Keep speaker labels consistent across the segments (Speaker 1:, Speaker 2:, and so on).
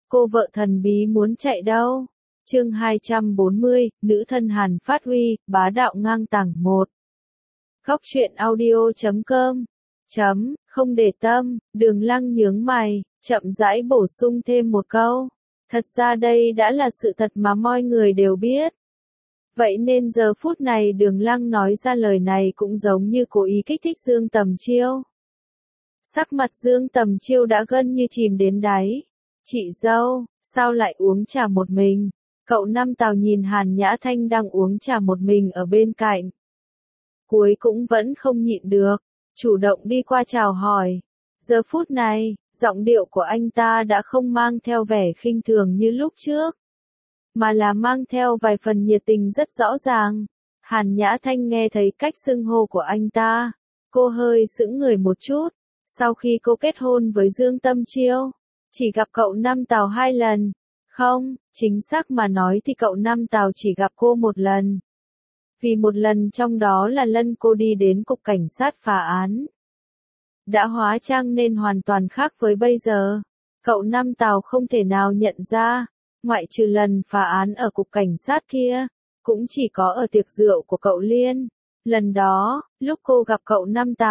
Speaker 1: Cô vợ thần bí muốn chạy đâu? Chương 240, nữ thân Hàn phát huy, bá đạo ngang tàng 1. Góc truyện audio.com. Không để tâm, Đường Lăng nhướng mày, chậm rãi bổ sung thêm một câu. Thật ra đây đã là sự thật mà mọi người đều biết. Vậy nên giờ phút này Đường Lăng nói ra lời này cũng giống như cố ý kích thích Dương Tầm Chiêu. Sắc mặt Dương Tầm Chiêu đã gần như chìm đến đáy. Chị dâu, sao lại uống trà một mình? Cậu Năm Tào nhìn Hàn Nhã Thanh đang uống trà một mình ở bên cạnh. Cuối cũng vẫn không nhịn được, chủ động đi qua chào hỏi. Giờ phút này, giọng điệu của anh ta đã không mang theo vẻ khinh thường như lúc trước, mà là mang theo vài phần nhiệt tình rất rõ ràng. Hàn Nhã Thanh nghe thấy cách xưng hô của anh ta, cô hơi sững người một chút. Sau khi cô kết hôn với Dương Tâm Chiêu, chỉ gặp cậu Năm Tào 2 lần. Không, chính xác mà nói thì cậu Năm Tào chỉ gặp cô một lần. Vì một lần trong đó là lần cô đi đến cục cảnh sát phá án. Đã hóa trang nên hoàn toàn khác với bây giờ. Cậu Năm Tào không thể nào nhận ra, ngoại trừ lần phá án ở cục cảnh sát kia, cũng chỉ có ở tiệc rượu của cậu Liên. Lần đó, lúc cô gặp cậu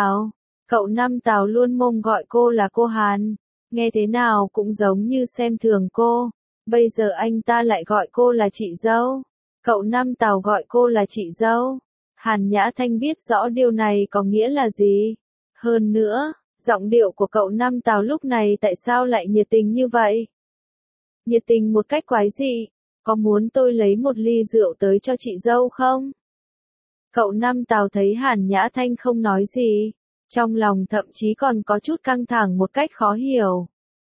Speaker 1: Năm Tào luôn mồm gọi cô là cô Hàn, nghe thế nào cũng giống như xem thường cô. Bây giờ anh ta lại gọi cô là chị dâu. Cậu Năm Tào gọi cô là chị dâu. Hàn Nhã Thanh biết rõ điều này có nghĩa là gì. Hơn nữa, giọng điệu của cậu Năm Tào lúc này tại sao lại nhiệt tình như vậy? Nhiệt tình một cách quái dị. Có muốn tôi lấy một ly rượu tới cho chị dâu không? Cậu Năm Tào thấy Hàn Nhã Thanh không nói gì, trong lòng thậm chí còn có chút căng thẳng một cách khó hiểu.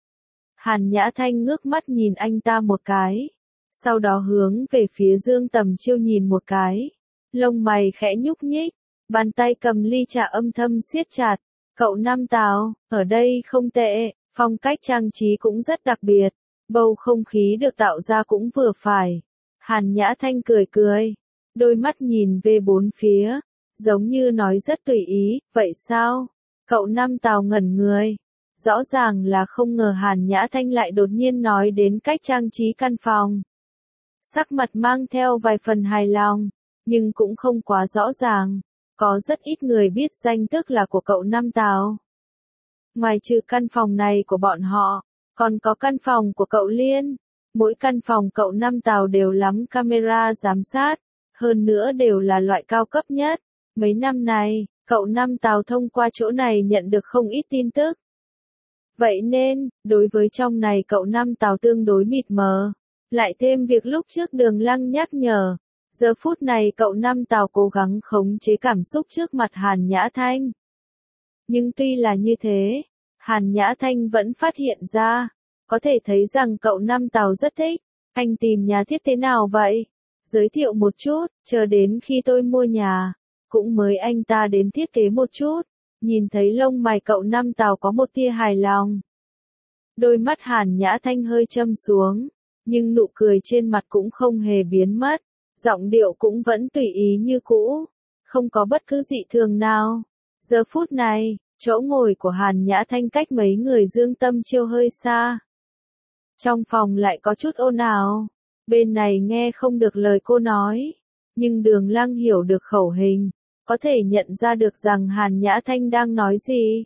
Speaker 1: Hàn Nhã Thanh ngước mắt nhìn anh ta một cái, sau đó hướng về phía Dương Tầm Chiêu nhìn một cái, lông mày khẽ nhúc nhích, bàn tay cầm ly trà âm thầm siết chặt. Cậu Năm Tào, ở đây không tệ, phong cách trang trí cũng rất đặc biệt, bầu không khí được tạo ra cũng vừa phải. Hàn Nhã Thanh cười cười, đôi mắt nhìn về bốn phía, giống như nói rất tùy ý. Vậy sao? Cậu Năm Tào ngẩn người. Rõ ràng là không ngờ Hàn Nhã Thanh lại đột nhiên nói đến cách trang trí căn phòng. Sắc mặt mang theo vài phần hài lòng, nhưng cũng không quá rõ ràng. Có rất ít người biết danh tức là của cậu Năm Tào. Ngoài trừ căn phòng này của bọn họ, còn có căn phòng của cậu Liên. Mỗi căn phòng cậu Năm Tào đều lắm camera giám sát, hơn nữa đều là loại cao cấp nhất. Mấy năm này, cậu Năm Tào thông qua chỗ này nhận được không ít tin tức. Vậy nên, đối với trong này cậu Năm Tào tương đối mịt mờ. Lại thêm việc lúc trước Đường Lăng nhắc nhở. Giờ phút này cậu Năm Tào cố gắng khống chế cảm xúc trước mặt Hàn Nhã Thanh. Nhưng tuy là như thế, Hàn Nhã Thanh vẫn phát hiện ra, có thể thấy rằng cậu Năm Tào rất thích. Anh tìm nhà thiết thế nào vậy? Giới thiệu một chút, chờ đến khi tôi mua nhà, cũng mới anh ta đến thiết kế một chút. Nhìn thấy lông mày cậu Năm Tào có một tia hài lòng. Đôi mắt Hàn Nhã Thanh hơi châm xuống, nhưng nụ cười trên mặt cũng không hề biến mất. Giọng điệu cũng vẫn tùy ý như cũ, không có bất cứ dị thường nào. Giờ phút này, chỗ ngồi của Hàn Nhã Thanh cách mấy người Dương Tâm Chiêu hơi xa. Trong phòng lại có chút ồn ào, bên này nghe không được lời cô nói, nhưng Đường Lăng hiểu được khẩu hình, có thể nhận ra được rằng Hàn Nhã Thanh đang nói gì.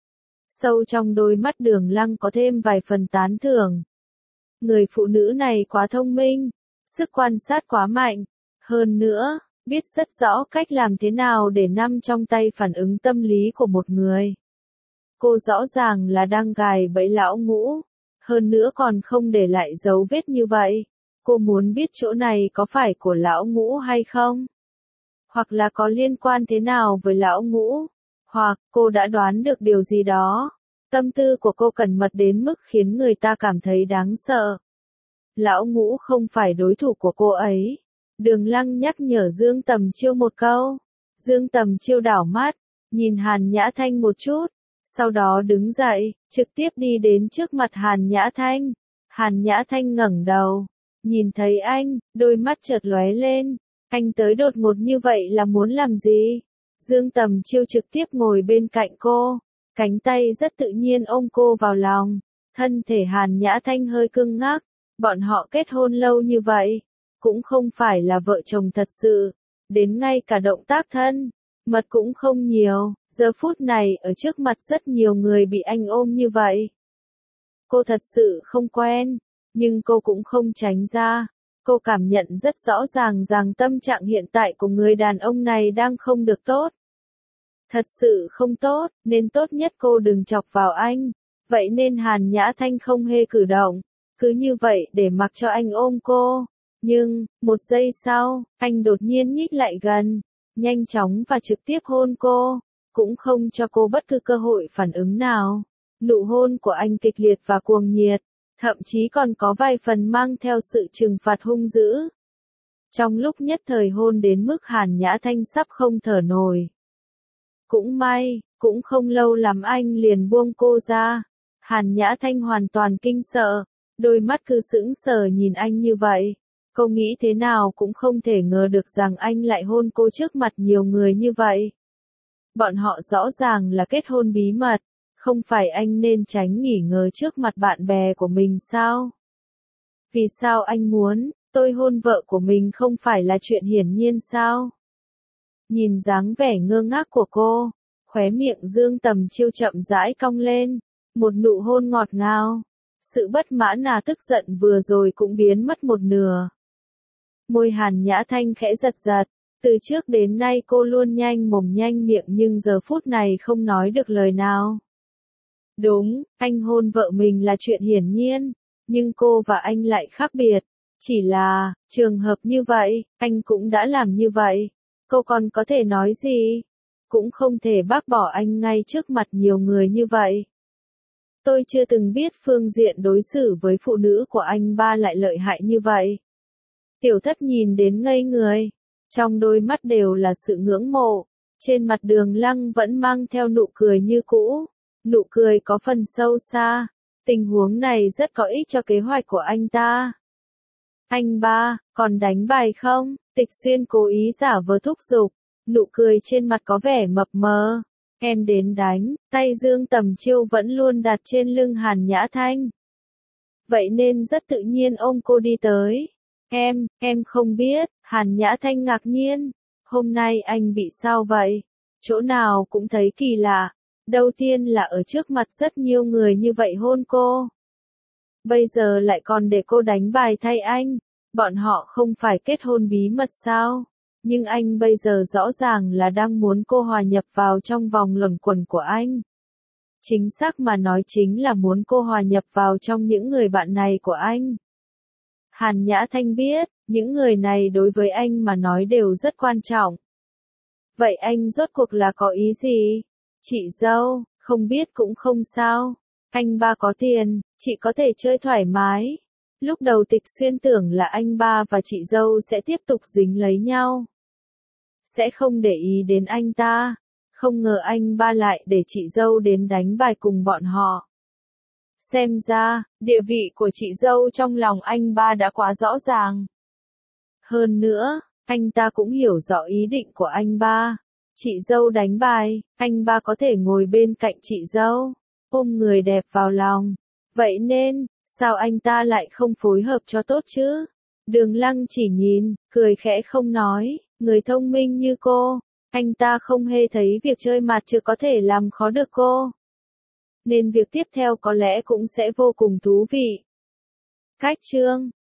Speaker 1: Sâu trong đôi mắt Đường Lăng có thêm vài phần tán thưởng. Người phụ nữ này quá thông minh, sức quan sát quá mạnh, hơn nữa, biết rất rõ cách làm thế nào để nắm trong tay phản ứng tâm lý của một người. Cô rõ ràng là đang gài bẫy lão Ngũ, hơn nữa còn không để lại dấu vết như vậy. Cô muốn biết chỗ này có phải của lão Ngũ hay không? Hoặc là có liên quan thế nào với lão Ngũ? Hoặc, cô đã đoán được điều gì đó. Tâm tư của cô cẩn mật đến mức khiến người ta cảm thấy đáng sợ. Lão Ngũ không phải đối thủ của cô ấy. Đường Lăng nhắc nhở Dương Tầm Chiêu một câu. Dương Tầm Chiêu đảo mắt, nhìn Hàn Nhã Thanh một chút, sau đó đứng dậy, trực tiếp đi đến trước mặt Hàn Nhã Thanh. Hàn Nhã Thanh ngẩng đầu, nhìn thấy anh, đôi mắt chợt lóe lên. Anh tới đột ngột như vậy là muốn làm gì? Dương Tầm Chiêu trực tiếp ngồi bên cạnh cô, cánh tay rất tự nhiên ôm cô vào lòng, Thân thể Hàn Nhã Thanh hơi cứng ngắc, bọn họ kết hôn lâu như vậy, cũng không phải là vợ chồng thật sự, đến ngay cả động tác thân mật cũng không nhiều, giờ phút này ở trước mặt rất nhiều người bị anh ôm như vậy. Cô thật sự không quen, nhưng cô cũng không tránh ra. Cô cảm nhận rất rõ ràng rằng tâm trạng hiện tại của người đàn ông này đang không được tốt. Thật sự không tốt, nên tốt nhất cô đừng chọc vào anh. Vậy nên Hàn Nhã Thanh không hề cử động, cứ như vậy để mặc cho anh ôm cô. Nhưng, một giây sau, anh đột nhiên nhích lại gần, nhanh chóng và trực tiếp hôn cô, cũng không cho cô bất cứ cơ hội phản ứng nào. Nụ hôn của anh kịch liệt và cuồng nhiệt, thậm chí còn có vài phần mang theo sự trừng phạt hung dữ. Trong lúc nhất thời hôn đến mức Hàn Nhã Thanh sắp không thở nổi. Cũng may, cũng không lâu lắm anh liền buông cô ra. Hàn Nhã Thanh hoàn toàn kinh sợ, đôi mắt cứ sững sờ nhìn anh như vậy. Cô nghĩ thế nào cũng không thể ngờ được rằng anh lại hôn cô trước mặt nhiều người như vậy. Bọn họ rõ ràng là kết hôn bí mật, không phải anh nên tránh nghỉ ngơi trước mặt bạn bè của mình sao? Vì sao anh muốn tôi hôn vợ của mình không phải là chuyện hiển nhiên sao? Nhìn dáng vẻ ngơ ngác của cô, khóe miệng Dương Tầm Chiêu chậm rãi cong lên, một nụ hôn ngọt ngào. Sự bất mãn tức giận vừa rồi cũng biến mất một nửa. Môi Hàn Nhã Thanh khẽ giật giật, từ trước đến nay cô luôn nhanh mồm nhanh miệng nhưng giờ phút này không nói được lời nào. Đúng, anh hôn vợ mình là chuyện hiển nhiên, nhưng cô và anh lại khác biệt. Chỉ là, trường hợp như vậy, anh cũng đã làm như vậy. Cô còn có thể nói gì? Cũng không thể bác bỏ anh ngay trước mặt nhiều người như vậy. Tôi chưa từng biết phương diện đối xử với phụ nữ của anh ba lại lợi hại như vậy. Tiểu Thất nhìn đến ngây người, trong đôi mắt đều là sự ngưỡng mộ, trên mặt Đường Lăng vẫn mang theo nụ cười như cũ, nụ cười có phần sâu xa, tình huống này rất có ích cho kế hoạch của anh ta. Anh ba, còn đánh bài không? Tịch Xuyên cố ý giả vờ thúc giục, nụ cười trên mặt có vẻ mập mờ. Em đến đánh, tay Dương Tầm Chiêu vẫn luôn đặt trên lưng Hàn Nhã Thanh. Vậy nên rất tự nhiên ôm cô đi tới. Em không biết, Hàn Nhã Thanh ngạc nhiên. Hôm nay anh bị sao vậy? Chỗ nào cũng thấy kỳ lạ. Đầu tiên là ở trước mặt rất nhiều người như vậy hôn cô. Bây giờ lại còn để cô đánh bài thay anh. Bọn họ không phải kết hôn bí mật sao? Nhưng anh bây giờ rõ ràng là đang muốn cô hòa nhập vào trong vòng luẩn quẩn của anh. Chính xác mà nói chính là muốn cô hòa nhập vào trong những người bạn này của anh. Hàn Nhã Thanh biết, những người này đối với anh mà nói đều rất quan trọng. Vậy anh rốt cuộc là có ý gì? Chị dâu, không biết cũng không sao. Anh ba có tiền, chị có thể chơi thoải mái. Lúc đầu Tịch Xuyên tưởng là anh ba và chị dâu sẽ tiếp tục dính lấy nhau. Sẽ không để ý đến anh ta. Không ngờ anh ba lại để chị dâu đến đánh bài cùng bọn họ. Xem ra, địa vị của chị dâu trong lòng anh ba đã quá rõ ràng. Hơn nữa, anh ta cũng hiểu rõ ý định của anh ba. Chị dâu đánh bài, anh ba có thể ngồi bên cạnh chị dâu, ôm người đẹp vào lòng. Vậy nên, sao anh ta lại không phối hợp cho tốt chứ? Đường Lăng chỉ nhìn, cười khẽ không nói, người thông minh như cô, anh ta không hề thấy việc chơi mặt trược có thể làm khó được cô. Nên việc tiếp theo có lẽ cũng sẽ vô cùng thú vị. Cách chương